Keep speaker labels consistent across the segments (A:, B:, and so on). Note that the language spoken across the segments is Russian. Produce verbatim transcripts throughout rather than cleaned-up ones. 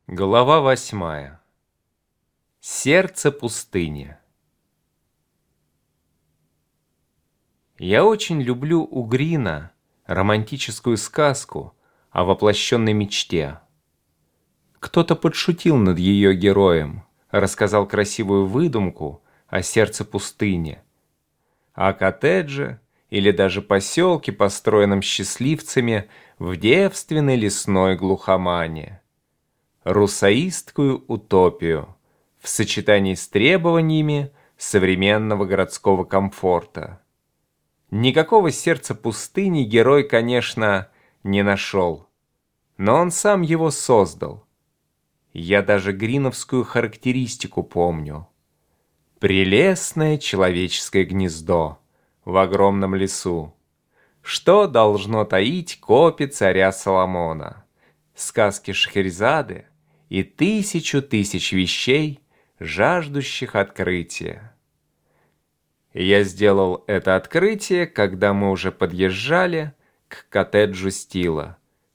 A: Глава восьмая. Сердце пустыни. Я очень люблю у Грина романтическую сказку о воплощенной мечте. Кто-то подшутил над ее героем, рассказал красивую выдумку о сердце пустыни, о коттедже или даже поселке, построенном счастливцами в девственной лесной глухомане. Руссоистскую утопию в сочетании с требованиями современного городского комфорта. Никакого сердца пустыни герой, конечно, не нашел, но он сам его создал. Я даже гриновскую характеристику помню. Прелестное человеческое гнездо в огромном лесу. Что должно таить копи царя Соломона? Сказки Шахерезады и тысячу тысяч вещей, жаждущих открытия. Я сделал это открытие, когда мы уже подъезжали к коттеджу Стила.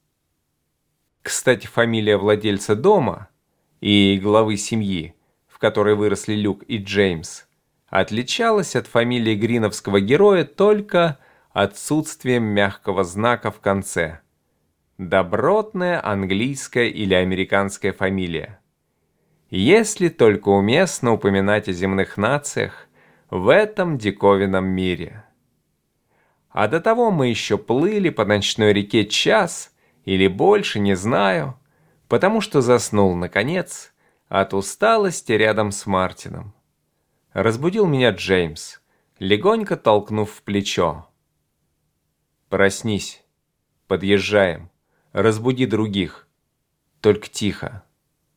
A: Кстати, фамилия владельца дома и главы семьи, в которой выросли Люк и Джеймс, отличалась от фамилии гриновского героя только отсутствием мягкого знака в конце. Добротная английская или американская фамилия. Если только уместно упоминать о земных нациях в этом диковинном мире. А до того мы еще плыли по ночной реке час или больше, не знаю, потому что заснул, наконец, от усталости рядом с Мартином. Разбудил меня Джеймс, легонько толкнув в плечо. «Проснись, подъезжаем. Разбуди других. Только тихо».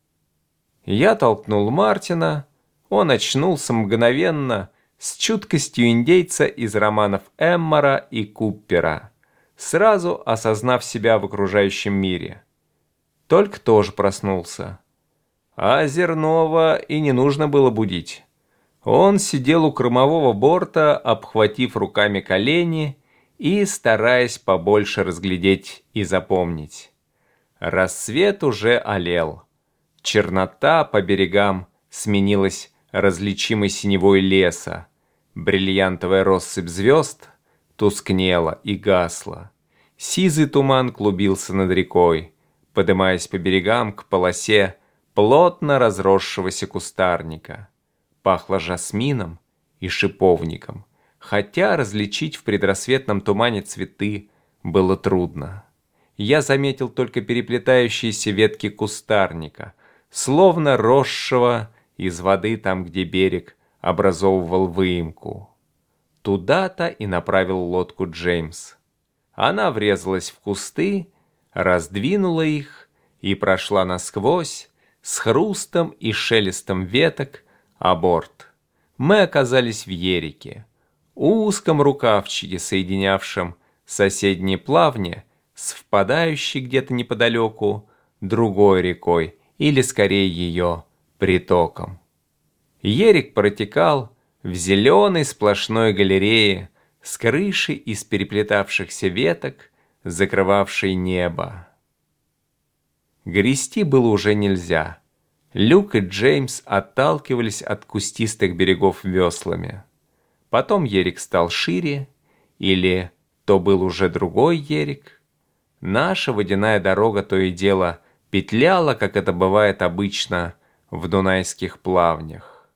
A: Я толкнул Мартина, он очнулся мгновенно, с чуткостью индейца из романов Эммора и Куппера, сразу осознав себя в окружающем мире. Только тоже проснулся. А Зернова и не нужно было будить. Он сидел у кормового борта, обхватив руками колени и стараясь побольше разглядеть и запомнить. Рассвет уже алел. Чернота по берегам сменилась различимой синевой леса. Бриллиантовая россыпь звезд тускнела и гасла. Сизый туман клубился над рекой, подымаясь по берегам к полосе плотно разросшегося кустарника. Пахло жасмином и шиповником, хотя различить в предрассветном тумане цветы было трудно. Я заметил только переплетающиеся ветки кустарника, словно росшего из воды там, где берег образовывал выемку. Туда-то и направил лодку Джеймс. Она врезалась в кусты, раздвинула их и прошла насквозь с хрустом и шелестом веток о борт. Мы оказались в Ерике, узком рукавчике, соединявшем соседние плавни с впадающей где-то неподалеку другой рекой, или скорее ее притоком. Ерик протекал в зеленой сплошной галерее с крышей из переплетавшихся веток, закрывавшей небо. Грести было уже нельзя. Люк и Джеймс отталкивались от кустистых берегов веслами. Потом Ерик стал шире, или то был уже другой Ерик. Наша водяная дорога то и дело петляла, как это бывает обычно в дунайских плавнях.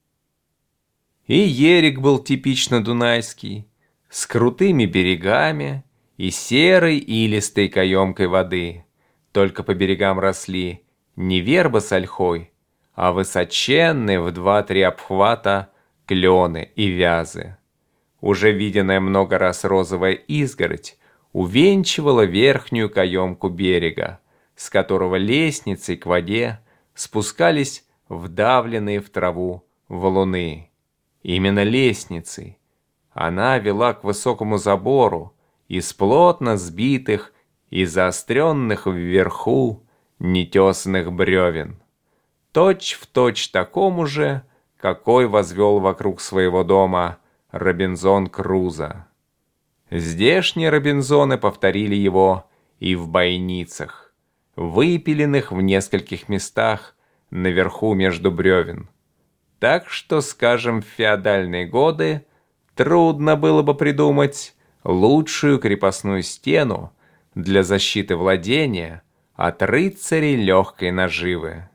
A: И Ерик был типично дунайский, с крутыми берегами и серой илистой каемкой воды. Только по берегам росли не верба с ольхой, а высоченные в два-три обхвата клены и вязы. Уже виденная много раз розовая изгородь увенчивала верхнюю каемку берега, с которого лестницей к воде спускались вдавленные в траву валуны. Именно лестницей. Она вела к высокому забору из плотно сбитых и заостренных вверху нетесанных бревен. Точь в точь такому же, какой возвел вокруг своего дома Робинзон Крузо. Здешние Робинзоны повторили его и в бойницах. выпиленных в нескольких местах наверху между бревен. Так что, скажем, в феодальные годы трудно было бы придумать лучшую крепостную стену для защиты владения от рыцарей легкой наживы.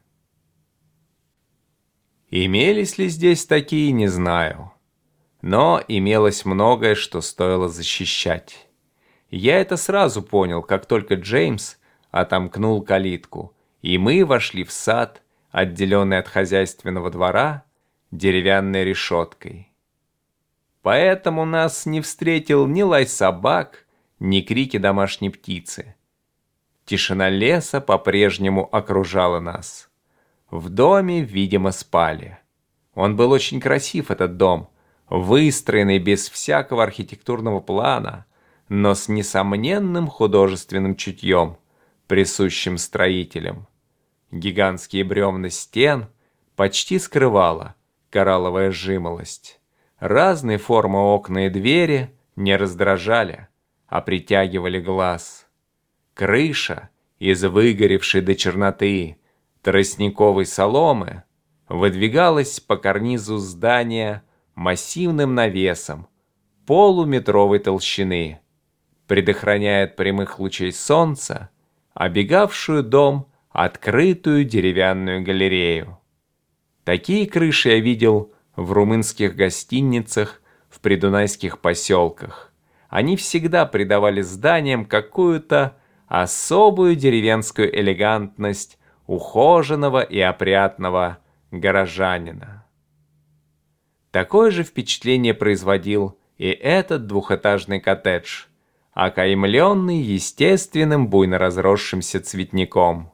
A: Имелись ли здесь такие, не знаю. Но имелось многое, что стоило защищать. Я это сразу понял, как только Джеймс отомкнул калитку, и мы вошли в сад, отделенный от хозяйственного двора деревянной решеткой. Поэтому нас не встретил ни лай собак, ни крики домашней птицы. Тишина леса по-прежнему окружала нас. В доме, видимо, спали. Он был очень красив, этот дом, выстроенный без всякого архитектурного плана, но с несомненным художественным чутьем, присущим строителям. Гигантские бревна стен почти скрывала коралловая жимолость. Разные формы окна и двери не раздражали, а притягивали глаз. Крыша из выгоревшей до черноты тростниковой соломы выдвигалась по карнизу здания массивным навесом полуметровой толщины, предохраняя от прямых лучей солнца обегавшую дом открытую деревянную галерею. Такие крыши я видел в румынских гостиницах в придунайских поселках. Они всегда придавали зданиям какую-то особую деревенскую элегантность ухоженного и опрятного горожанина. Такое же впечатление производил и этот двухэтажный коттедж, окаймленный естественным буйно разросшимся цветником.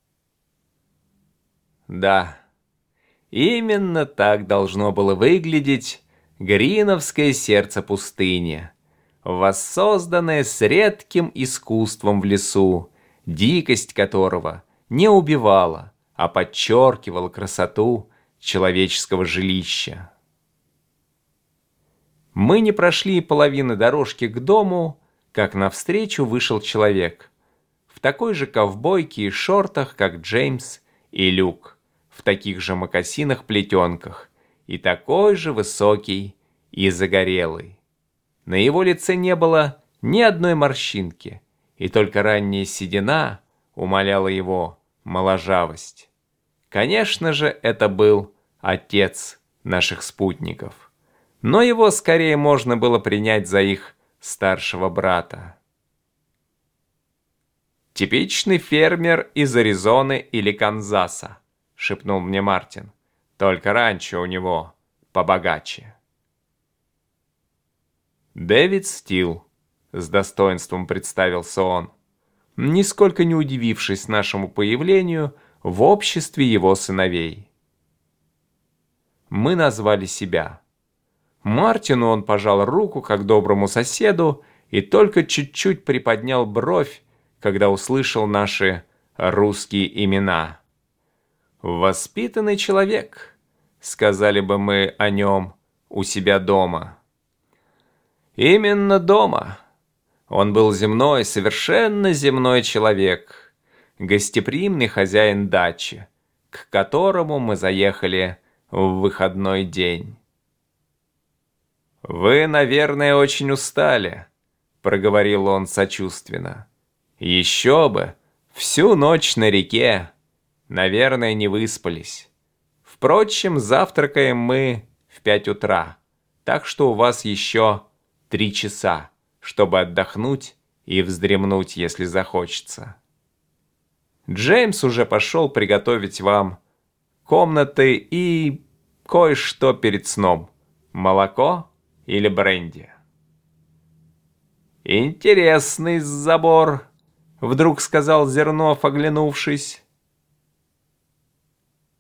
A: Да, именно так должно было выглядеть гриновское сердце пустыни, воссозданное с редким искусством в лесу, дикость которого не убивала, а подчеркивала красоту человеческого жилища. Мы не прошли и половины дорожки к дому, как навстречу вышел человек в такой же ковбойке и шортах, как Джеймс и Люк, в таких же мокасинах-плетенках, и такой же высокий и загорелый. На его лице не было ни одной морщинки, и только ранняя седина умаляла его моложавость. Конечно же, это был отец наших спутников, но его скорее можно было принять за их старшего брата. «Типичный фермер из Аризоны или Канзаса», — шепнул мне Мартин. «Только ранчо у него побогаче». «Дэвид Стил», — с достоинством представился он, нисколько не удивившись нашему появлению в обществе его сыновей. Мы назвали себя. Мартину он пожал руку, как доброму соседу, и только чуть-чуть приподнял бровь, когда услышал наши русские имена. «Воспитанный человек», — сказали бы мы о нем у себя дома. Именно дома. Он был земной, совершенно земной человек, гостеприимный хозяин дачи, к которому мы заехали в выходной день. «Вы, наверное, очень устали», — проговорил он сочувственно. «Еще бы, всю ночь на реке. Наверное, не выспались. Впрочем, завтракаем мы в пять утра, так что у вас еще три часа, чтобы отдохнуть и вздремнуть, если захочется. Джеймс уже пошел приготовить вам комнаты и кое-что перед сном. Молоко или бренди?» «Интересный забор», — вдруг сказал Зернов, оглянувшись.